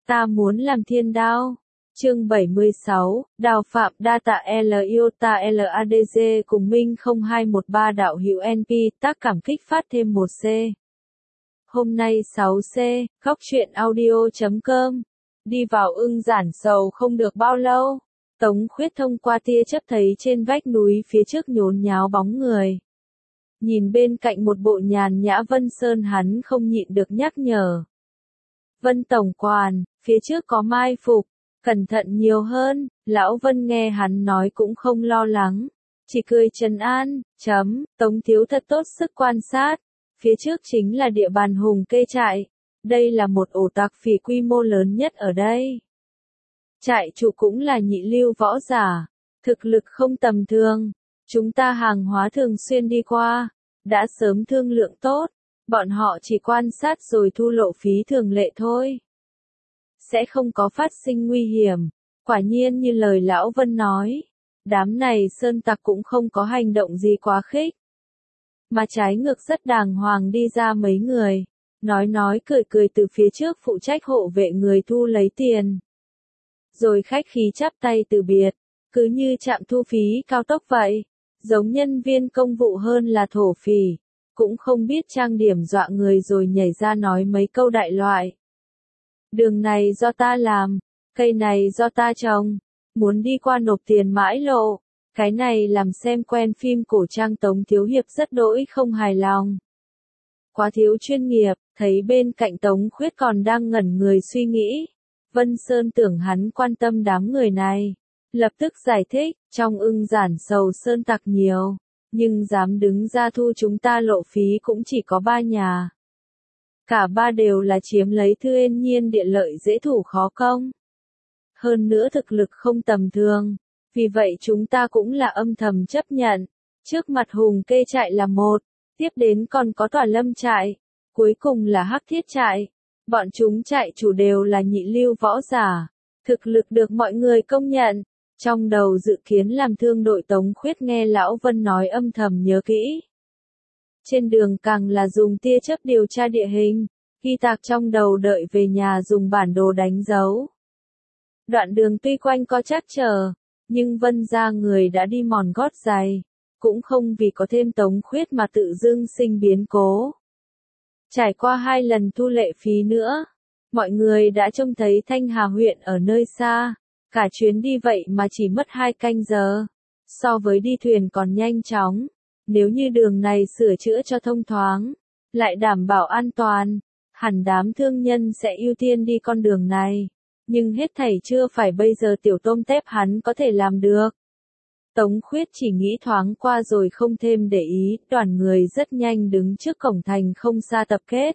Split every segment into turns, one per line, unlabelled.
Ta muốn làm thiên đao. Chương 76, Đào Phạm Đa Tạ L Iota LADG cùng Minh 0213 đạo hữu NP, tác cảm kích phát thêm 1C. Hôm nay 6C, góc truyện audio.com. Đi vào ưng giản sầu không được bao lâu. Tống Khuyết thông qua tia chớp thấy trên vách núi phía trước nhốn nháo bóng người. Nhìn bên cạnh một bộ nhàn nhã Vân Sơn hắn không nhịn được nhắc nhở. Vân tổng quản, phía trước có mai phục. Cẩn thận nhiều hơn, lão Vân nghe hắn nói cũng không lo lắng. Chỉ cười trấn an, Tống thiếu thật tốt sức quan sát. Phía trước chính là địa bàn Hùng Kê trại. Đây là một ổ tặc phỉ quy mô lớn nhất ở đây. Trại chủ cũng là nhị lưu võ giả. Thực lực không tầm thường. Chúng ta hàng hóa thường xuyên đi qua. Đã sớm thương lượng tốt. Bọn họ chỉ quan sát rồi thu lộ phí thường lệ thôi. Sẽ không có phát sinh nguy hiểm. Quả nhiên như lời lão Vân nói. Đám này sơn tặc cũng không có hành động gì quá khích. Mà trái ngược rất đàng hoàng đi ra mấy người. Nói cười từ phía trước phụ trách hộ vệ người thu lấy tiền. Rồi khách khí chắp tay từ biệt. Cứ như trạm thu phí cao tốc vậy. Giống nhân viên công vụ hơn là thổ phỉ. Cũng không biết trang điểm dọa người rồi nhảy ra nói mấy câu đại loại. Đường này do ta làm, cây này do ta trồng, muốn đi qua nộp tiền mãi lộ, cái này làm xem quen phim cổ trang Tống Thiếu Hiệp rất đỗi không hài lòng. Quá thiếu chuyên nghiệp, thấy bên cạnh Tống Khuyết còn đang ngẩn người suy nghĩ. Vân Sơn tưởng hắn quan tâm đám người này. Lập tức giải thích, trong ưng giản sầu sơn tặc nhiều, nhưng dám đứng ra thu chúng ta lộ phí cũng chỉ có 3 nhà. Cả 3 đều là chiếm lấy thiên nhiên địa lợi dễ thủ khó công. Hơn nữa thực lực không tầm thường. Vì vậy chúng ta cũng là âm thầm chấp nhận. Trước mặt Hùng Kê trại là một. Tiếp đến còn có Tỏa Lâm trại. Cuối cùng là Hắc Thiết trại. Bọn chúng trại chủ đều là nhị lưu võ giả. Thực lực được mọi người công nhận. Trong đầu dự kiến làm thương đội Tống Khuyết nghe Lão Vân nói âm thầm nhớ kỹ. Trên đường càng là dùng tia chớp điều tra địa hình, ghi tạc trong đầu đợi về nhà dùng bản đồ đánh dấu. Đoạn đường tuy quanh co trắc trở, nhưng Vân gia người đã đi mòn gót giày, cũng không vì có thêm Tống Khuyết mà tự dưng sinh biến cố. Trải qua 2 lần thu lệ phí nữa, mọi người đã trông thấy Thanh Hà huyện ở nơi xa, cả chuyến đi vậy mà chỉ mất 2 canh giờ, so với đi thuyền còn nhanh chóng. Nếu như đường này sửa chữa cho thông thoáng, lại đảm bảo an toàn, hẳn đám thương nhân sẽ ưu tiên đi con đường này. Nhưng hết thảy chưa phải bây giờ tiểu tôm tép hắn có thể làm được. Tống Khuyết chỉ nghĩ thoáng qua rồi không thêm để ý, đoàn người rất nhanh đứng trước cổng thành không xa tập kết.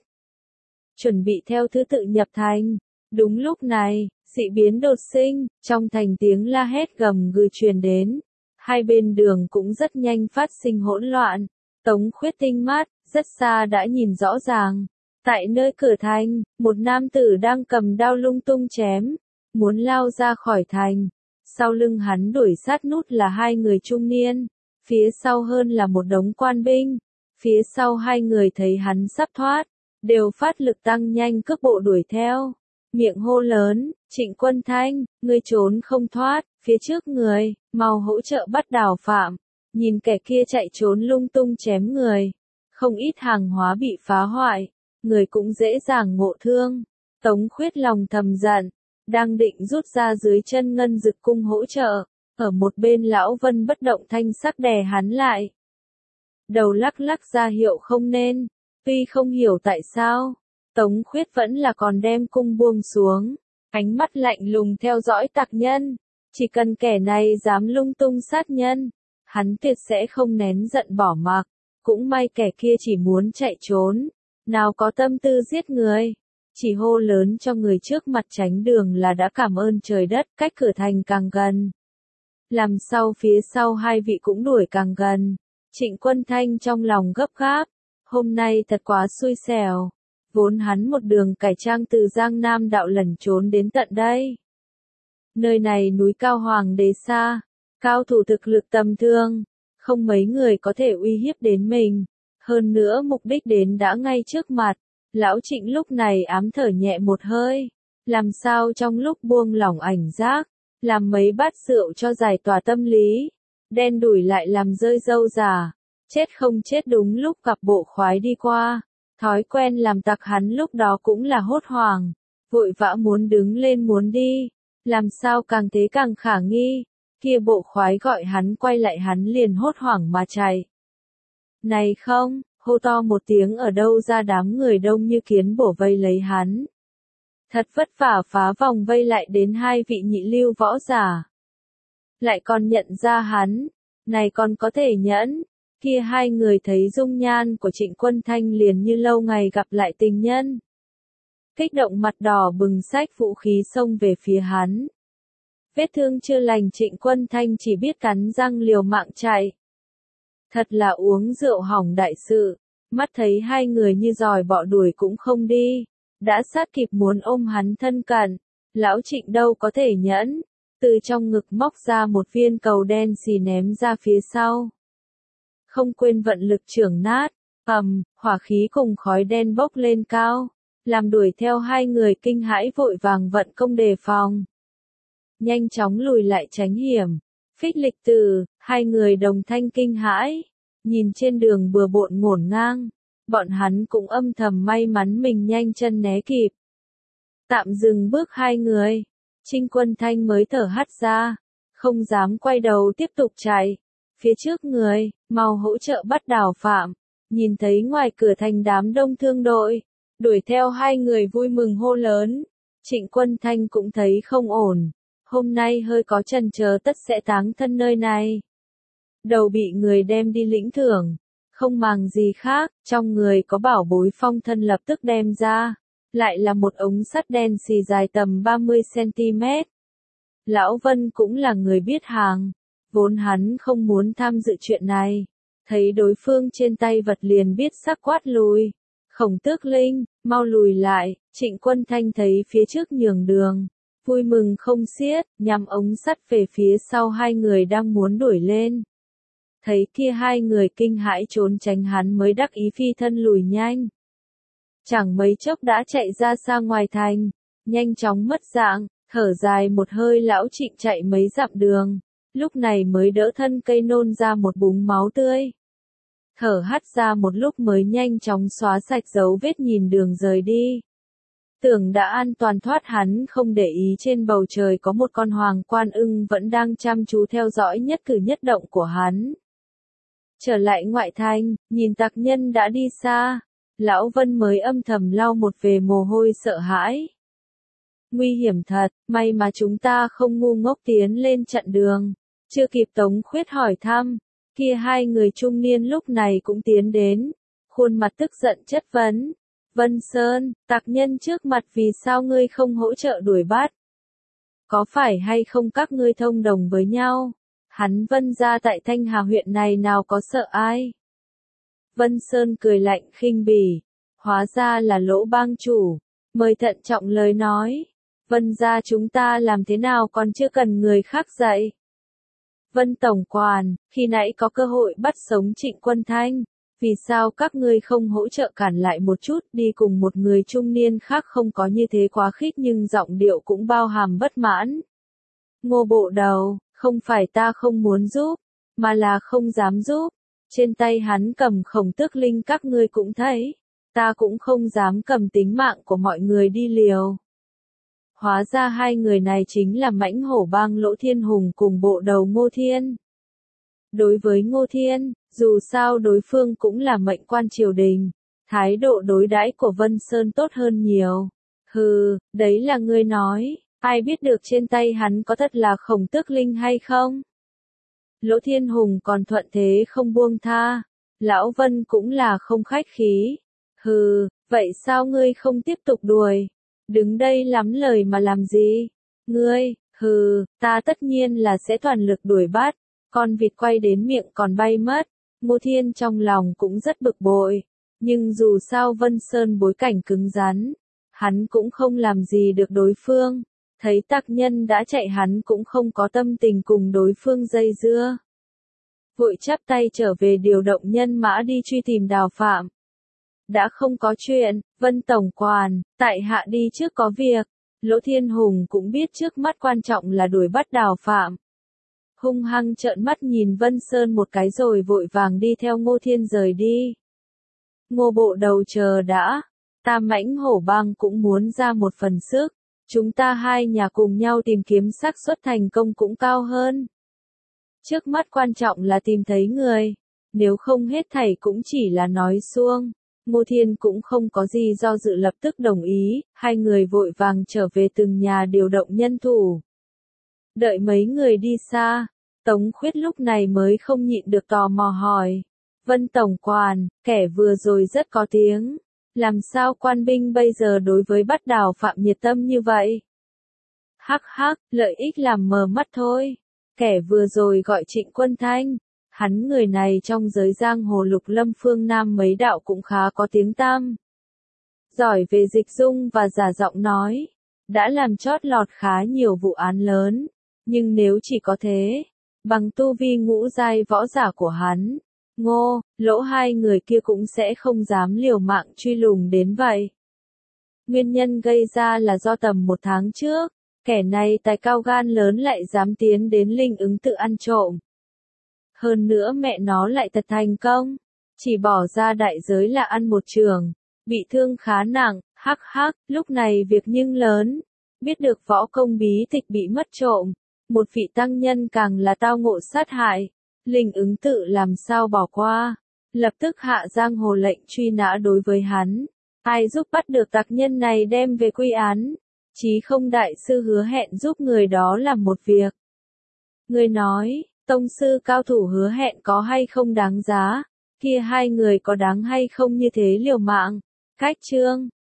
Chuẩn bị theo thứ tự nhập thành. Đúng lúc này, dị biến đột sinh, trong thành tiếng la hét gầm gừ truyền đến. Hai bên đường cũng rất nhanh phát sinh hỗn loạn. Tống Khuyết tinh mắt, rất xa đã nhìn rõ ràng. Tại nơi cửa thành, một nam tử đang cầm đao lung tung chém, muốn lao ra khỏi thành. Sau lưng hắn đuổi sát nút là 2 người trung niên, phía sau hơn là một đống quan binh. Phía sau 2 người thấy hắn sắp thoát, đều phát lực tăng nhanh cước bộ đuổi theo. Miệng hô lớn, Trịnh Quân Thanh, ngươi trốn không thoát, phía trước người, mau hỗ trợ bắt Đào Phạm. Nhìn kẻ kia chạy trốn lung tung chém người. Không ít hàng hóa bị phá hoại, người cũng dễ dàng ngộ thương. Tống Khuyết lòng thầm giận, đang định rút ra dưới chân Ngân Dực cung hỗ trợ. Ở một bên Lão Vân bất động thanh sắc đè hắn lại. Đầu lắc lắc ra hiệu không nên, tuy không hiểu tại sao. Tống Khuyết vẫn là còn đem cung buông xuống, ánh mắt lạnh lùng theo dõi tặc nhân. Chỉ cần kẻ này dám lung tung sát nhân, hắn tuyệt sẽ không nén giận bỏ mặc. Cũng may kẻ kia chỉ muốn chạy trốn, nào có tâm tư giết người. Chỉ hô lớn cho người trước mặt tránh đường là đã cảm ơn trời đất, cách cửa thành càng gần. Làm sau phía sau 2 vị cũng đuổi càng gần. Trịnh Quân Thanh trong lòng gấp gáp, hôm nay thật quá xui xẻo. Vốn hắn một đường cải trang từ Giang Nam đạo lẩn trốn đến tận đây. Nơi này núi cao hoàng đế xa, cao thủ thực lực tầm thường, không mấy người có thể uy hiếp đến mình. Hơn nữa mục đích đến đã ngay trước mặt, Lão Trịnh lúc này ám thở nhẹ một hơi. Làm sao trong lúc buông lỏng ảnh giác, làm mấy bát rượu cho giải tỏa tâm lý, đen đủi lại làm rơi râu già, chết không chết đúng lúc gặp bộ khoái đi qua. Thói quen làm tặc hắn lúc đó cũng là hốt hoảng, vội vã muốn đứng lên muốn đi, làm sao càng thế càng khả nghi, kia bộ khoái gọi hắn quay lại hắn liền hốt hoảng mà chạy. Này không, hô to một tiếng ở đâu ra đám người đông như kiến bổ vây lấy hắn. Thật vất vả phá vòng vây lại đến hai vị nhị lưu võ giả. Lại còn nhận ra hắn, này còn có thể nhẫn, kia hai người thấy dung nhan của Trịnh Quân Thanh liền như lâu ngày gặp lại tình nhân. Kích động mặt đỏ bừng xách vũ khí xông về phía hắn. Vết thương chưa lành Trịnh Quân Thanh chỉ biết cắn răng liều mạng chạy. Thật là uống rượu hỏng đại sự, mắt thấy hai người như giòi bọ đuổi cũng không đi, đã sát kịp muốn ôm hắn thân cận, lão Trịnh đâu có thể nhẫn, từ trong ngực móc ra một viên cầu đen xì ném ra phía sau. Không quên vận lực chưởng nát, hỏa khí cùng khói đen bốc lên cao, làm đuổi theo hai người kinh hãi vội vàng vận công đề phòng. Nhanh chóng lùi lại tránh hiểm, phích lịch từ, hai người đồng thanh kinh hãi, nhìn trên đường bừa bộn ngổn ngang, bọn hắn cũng âm thầm may mắn mình nhanh chân né kịp. Tạm dừng bước hai người, Trịnh Quân Thanh mới thở hắt ra, không dám quay đầu tiếp tục chạy. Phía trước người, mau hỗ trợ bắt Đào Phạm, nhìn thấy ngoài cửa thành đám đông thương đội, đuổi theo hai người vui mừng hô lớn. Trịnh Quân Thanh cũng thấy không ổn, hôm nay hơi có chần chờ tất sẽ táng thân nơi này. Đầu bị người đem đi lĩnh thưởng, không màng gì khác, trong người có bảo bối phong thân lập tức đem ra, lại là một ống sắt đen xì dài tầm 30cm. Lão Vân cũng là người biết hàng, vốn hắn không muốn tham dự chuyện này, thấy đối phương trên tay vật liền biết sắc quát lùi. Khổng Tước Linh, mau lùi lại, Trịnh Quân Thanh thấy phía trước nhường đường, vui mừng không xiết, nhằm ống sắt về phía sau hai người đang muốn đuổi lên. Thấy kia hai người kinh hãi trốn tránh hắn mới đắc ý phi thân lùi nhanh. Chẳng mấy chốc đã chạy ra xa ngoài thành, nhanh chóng mất dạng, thở dài một hơi lão Trịnh chạy mấy dặm đường, lúc này mới đỡ thân cây nôn ra một búng máu tươi. Thở hắt ra một lúc mới nhanh chóng xóa sạch dấu vết nhìn đường rời đi. Tưởng đã an toàn thoát hắn không để ý trên bầu trời có một con hoàng quan ưng vẫn đang chăm chú theo dõi nhất cử nhất động của hắn. Trở lại ngoại thành, nhìn tặc nhân đã đi xa, lão Vân mới âm thầm lau một về mồ hôi sợ hãi. Nguy hiểm thật, may mà chúng ta không ngu ngốc tiến lên chặn đường. Chưa kịp Tống Khuyết hỏi thăm, kia hai người trung niên lúc này cũng tiến đến, khuôn mặt tức giận chất vấn. Vân Sơn, tặc nhân trước mặt vì sao ngươi không hỗ trợ đuổi bắt? Có phải hay không các ngươi thông đồng với nhau? Hắn Vân gia tại Thanh Hà huyện này nào có sợ ai? Vân Sơn cười lạnh khinh bỉ, hóa ra là Lỗ bang chủ, mời thận trọng lời nói. Vân gia chúng ta làm thế nào còn chưa cần người khác dạy. Vân tổng quản, khi nãy có cơ hội bắt sống Trịnh Quân Thanh, vì sao các ngươi không hỗ trợ cản lại một chút, đi cùng một người trung niên khác không có như thế quá khích nhưng giọng điệu cũng bao hàm bất mãn. Ngô bộ đầu, không phải ta không muốn giúp, mà là không dám giúp. Trên tay hắn cầm Khổng Tước Linh các ngươi cũng thấy, ta cũng không dám cầm tính mạng của mọi người đi liều. Hóa ra hai người này chính là mãnh hổ bang Lỗ Thiên Hùng cùng bộ đầu Ngô Thiên. Đối với Ngô Thiên, dù sao đối phương cũng là mệnh quan triều đình, thái độ đối đãi của Vân Sơn tốt hơn nhiều. Hừ, đấy là ngươi nói, ai biết được trên tay hắn có thật là Khổng Tước Linh hay không? Lỗ Thiên Hùng còn thuận thế không buông tha, Lão Vân cũng là không khách khí. Hừ, vậy sao ngươi không tiếp tục đuổi? Đứng đây lắm lời mà làm gì? Ngươi, hừ, ta tất nhiên là sẽ toàn lực đuổi bắt. Con vịt quay đến miệng còn bay mất. Ngô Thiên trong lòng cũng rất bực bội. Nhưng dù sao Vân Sơn bối cảnh cứng rắn, hắn cũng không làm gì được đối phương. Thấy tặc nhân đã chạy hắn cũng không có tâm tình cùng đối phương dây dưa. Vội chắp tay trở về điều động nhân mã đi truy tìm Đào Phạm. Đã không có chuyện, Vân tổng quản, tại hạ đi trước có việc. Lỗ Thiên Hùng cũng biết trước mắt quan trọng là đuổi bắt Đào Phạm. Hung hăng trợn mắt nhìn Vân Sơn một cái rồi vội vàng đi theo Ngô Thiên rời đi. Ngô bộ đầu chờ đã, Tam Mãnh Hổ Bang cũng muốn ra một phần sức, chúng ta hai nhà cùng nhau tìm kiếm xác suất thành công cũng cao hơn. Trước mắt quan trọng là tìm thấy người, nếu không hết thảy cũng chỉ là nói suông. Ngô Thiên cũng không có gì do dự lập tức đồng ý, hai người vội vàng trở về từng nhà điều động nhân thủ. Đợi mấy người đi xa, Tống Khuyết lúc này mới không nhịn được tò mò hỏi. Vân Tổng Quản, kẻ vừa rồi rất có tiếng. Làm sao quan binh bây giờ đối với bắt Đào Phạm nhiệt tâm như vậy? Hắc hắc, lợi ích làm mờ mắt thôi. Kẻ vừa rồi gọi Trịnh Quân Thanh. Hắn người này trong giới giang hồ Lục Lâm phương Nam mấy đạo cũng khá có tiếng tăm. Giỏi về dịch dung và giả giọng nói. Đã làm chót lọt khá nhiều vụ án lớn. Nhưng nếu chỉ có thế, bằng tu vi ngũ giai võ giả của hắn, Ngô, Lỗ hai người kia cũng sẽ không dám liều mạng truy lùng đến vậy. Nguyên nhân gây ra là do tầm 1 tháng trước, kẻ này tài cao gan lớn lại dám tiến đến Linh Ứng tự ăn trộm. Hơn nữa mẹ nó lại thật thành công, chỉ bỏ ra đại giới là ăn một trường, bị thương khá nặng, hắc hắc, lúc này việc nhưng lớn, biết được võ công bí tịch bị mất trộm, một vị tăng nhân càng là tao ngộ sát hại. Linh Ứng tự làm sao bỏ qua, lập tức hạ giang hồ lệnh truy nã đối với hắn. Ai giúp bắt được tặc nhân này đem về quy án, Chí Không đại sư hứa hẹn giúp người đó làm một việc. Người nói, tông sư cao thủ hứa hẹn có hay không đáng giá, kia hai người có đáng hay không như thế liều mạng. Cách chương